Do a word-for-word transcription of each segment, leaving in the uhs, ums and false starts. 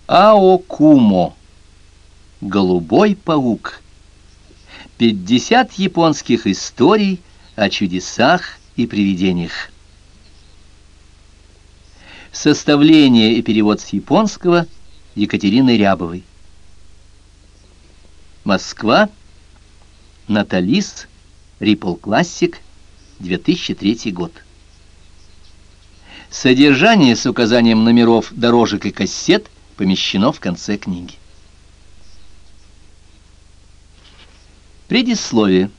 Аокумо. Голубой паук. пятьдесят японских историй о чудесах и привидениях. Составление и перевод с японского Екатерины Рябовой. Москва. Наталис. Рипл Классик. две тысячи третий год. Содержание с указанием номеров дорожек и кассет помещено в конце книги. Предисловие.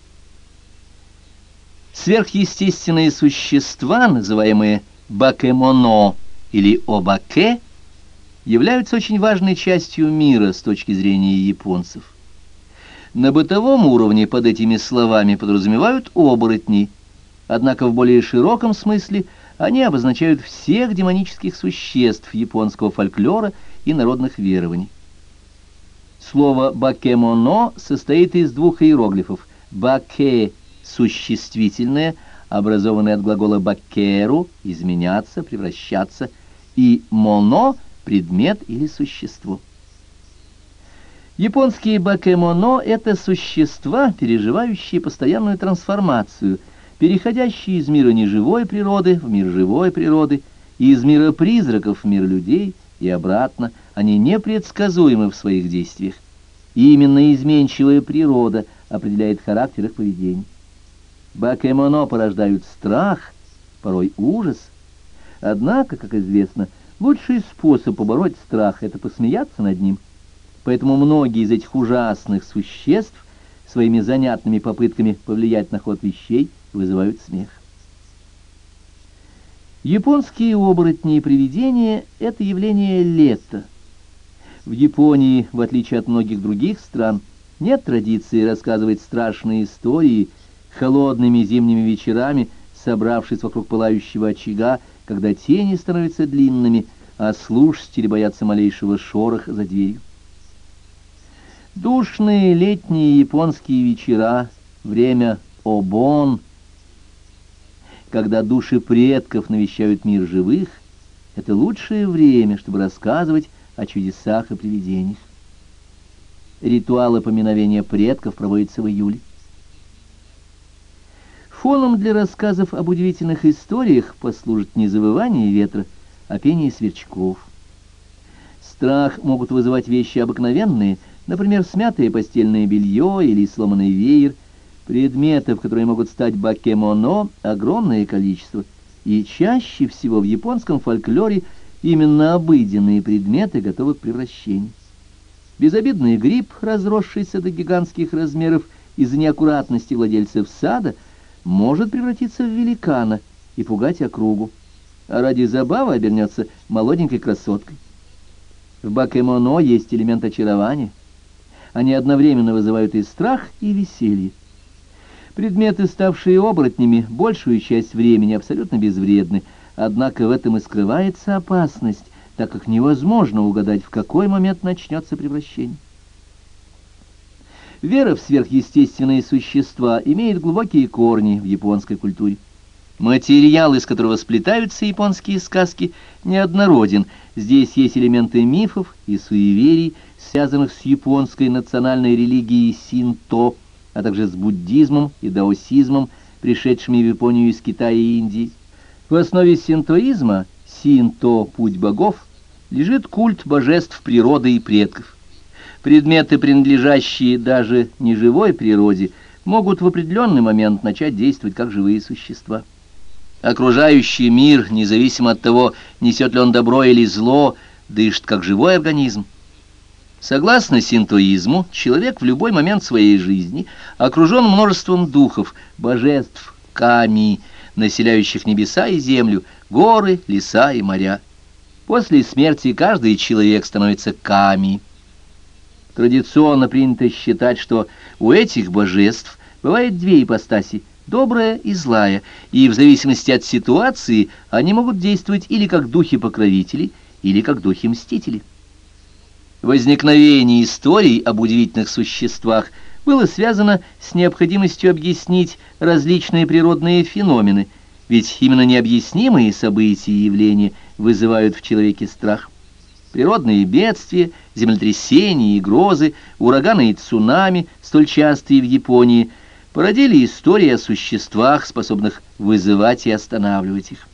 Сверхъестественные существа, называемые бакэмоно или обаке, являются очень важной частью мира с точки зрения японцев. На бытовом уровне под этими словами подразумевают оборотни, однако в более широком смысле они обозначают всех демонических существ японского фольклора и народных верований. Слово «бакэмоно» состоит из двух иероглифов. «Баке» — существительное, образованное от глагола «бакеру» — изменяться, превращаться, и «моно» — предмет или существо. Японские бакэмоно — это существа, переживающие постоянную трансформацию, переходящие из мира неживой природы в мир живой природы, и из мира призраков в мир людей, и обратно. Они непредсказуемы в своих действиях. И именно изменчивая природа определяет характер их поведения. Бакэмоно порождают страх, порой ужас. Однако, как известно, лучший способ побороть страх — это посмеяться над ним. Поэтому многие из этих ужасных существ своими занятными попытками повлиять на ход вещей вызывают смех. Японские оборотни и привидения — это явление лета. В Японии, в отличие от многих других стран, нет традиции рассказывать страшные истории холодными зимними вечерами, собравшись вокруг пылающего очага, когда тени становятся длинными, а слушатели боятся малейшего шороха за дверью. Душные летние японские вечера, время обон, когда души предков навещают мир живых, это лучшее время, чтобы рассказывать о чудесах и привидениях. Ритуалы поминовения предков проводятся в июле. Фоном для рассказов об удивительных историях послужит не завывание ветра, а пение сверчков. Страх могут вызывать вещи обыкновенные, например, смятое постельное белье или сломанный веер. Предметов, которые могут стать бакэмоно, огромное количество, и чаще всего в японском фольклоре именно обыденные предметы готовы к превращению. Безобидный гриб, разросшийся до гигантских размеров из-за неаккуратности владельцев сада, может превратиться в великана и пугать округу, а ради забавы обернется молоденькой красоткой. В бакэмоно есть элемент очарования. Они одновременно вызывают и страх, и веселье. Предметы, ставшие оборотнями, большую часть времени абсолютно безвредны, однако в этом и скрывается опасность, так как невозможно угадать, в какой момент начнется превращение. Вера в сверхъестественные существа имеет глубокие корни в японской культуре. Материал, из которого сплетаются японские сказки, неоднороден. Здесь есть элементы мифов и суеверий, связанных с японской национальной религией синто, а также с буддизмом и даосизмом, пришедшими в Японию из Китая и Индии. В основе синтоизма, синто, путь богов, лежит культ божеств природы и предков. Предметы, принадлежащие даже неживой природе, могут в определенный момент начать действовать как живые существа. Окружающий мир, независимо от того, несет ли он добро или зло, дышит как живой организм. Согласно синтоизму, человек в любой момент своей жизни окружен множеством духов, божеств, ками, населяющих небеса и землю, горы, леса и моря. После смерти каждый человек становится ками. Традиционно принято считать, что у этих божеств бывает две ипостаси – добрая и злая, и в зависимости от ситуации они могут действовать или как духи-покровители, или как духи-мстители. Возникновение историй об удивительных существах было связано с необходимостью объяснить различные природные феномены, ведь именно необъяснимые события и явления вызывают в человеке страх. Природные бедствия, землетрясения и грозы, ураганы и цунами, столь частые в Японии, породили истории о существах, способных вызывать и останавливать их.